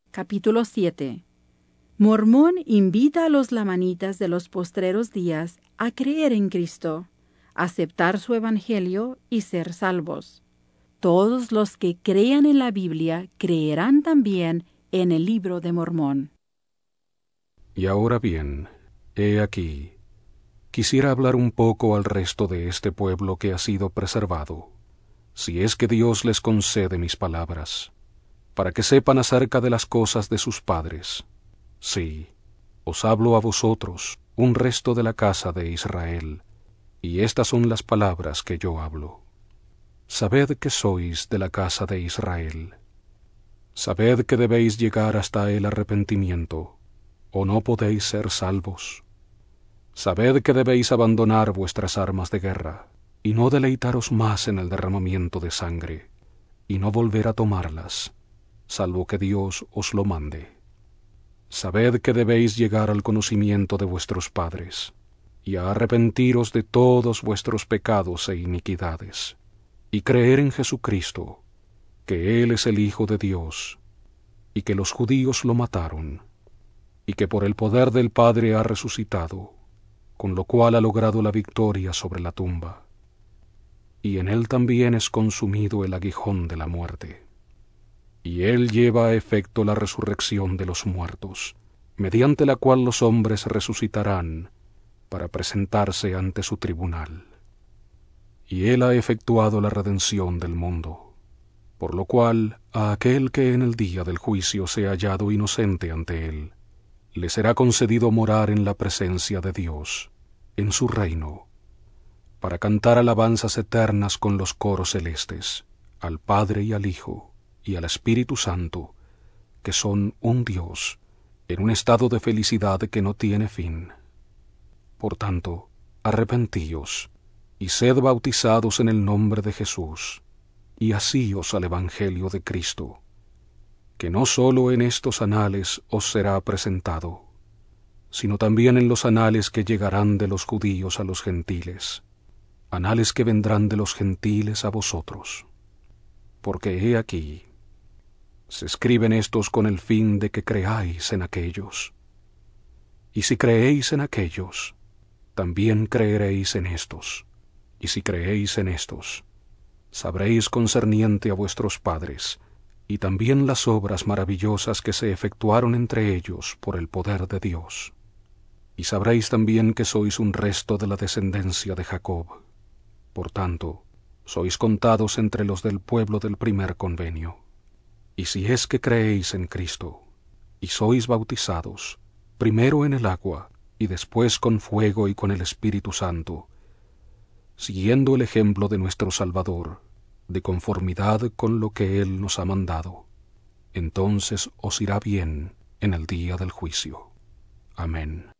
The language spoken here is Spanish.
Capítulo 7. Mormón invita a los lamanitas de los postreros días a creer en Cristo, aceptar su evangelio y ser salvos. Todos los que crean en la Biblia creerán también en el libro de Mormón. Y ahora bien, he aquí, quisiera hablar un poco al resto de este pueblo que ha sido preservado, si es que Dios les concede mis palabras, para que sepan acerca de las cosas de sus padres. Sí, os hablo a vosotros, un resto de la casa de Israel, y estas son las palabras que yo hablo. Sabed que sois de la casa de Israel. Sabed que debéis llegar hasta el arrepentimiento, o no podéis ser salvos. Sabed que debéis abandonar vuestras armas de guerra, y no deleitaros más en el derramamiento de sangre, y no volver a tomarlas, salvo que Dios os lo mande. Sabed que debéis llegar al conocimiento de vuestros padres, y a arrepentiros de todos vuestros pecados e iniquidades, y creer en Jesucristo, que Él es el Hijo de Dios, y que los judíos lo mataron, y que por el poder del Padre ha resucitado, con lo cual ha logrado la victoria sobre la tumba, y en Él también es consumido el aguijón de la muerte. Y Él lleva a efecto la resurrección de los muertos, mediante la cual los hombres resucitarán para presentarse ante su tribunal. Y Él ha efectuado la redención del mundo, por lo cual a aquel que en el día del juicio sea hallado inocente ante Él, le será concedido morar en la presencia de Dios, en su reino, para cantar alabanzas eternas con los coros celestes, al Padre y al Hijo, y al Espíritu Santo, que son un Dios, en un estado de felicidad que no tiene fin. Por tanto, arrepentíos, y sed bautizados en el nombre de Jesús, y asíos al Evangelio de Cristo, que no sólo en estos anales os será presentado, sino también en los anales que llegarán de los judíos a los gentiles, anales que vendrán de los gentiles a vosotros. Porque he aquí, se escriben estos con el fin de que creáis en aquellos. Y si creéis en aquellos, también creeréis en estos. Y si creéis en estos, sabréis concerniente a vuestros padres, y también las obras maravillosas que se efectuaron entre ellos por el poder de Dios. Y sabréis también que sois un resto de la descendencia de Jacob. Por tanto, sois contados entre los del pueblo del primer convenio. Y si es que creéis en Cristo, y sois bautizados, primero en el agua, y después con fuego y con el Espíritu Santo, siguiendo el ejemplo de nuestro Salvador, de conformidad con lo que Él nos ha mandado, entonces os irá bien en el día del juicio. Amén.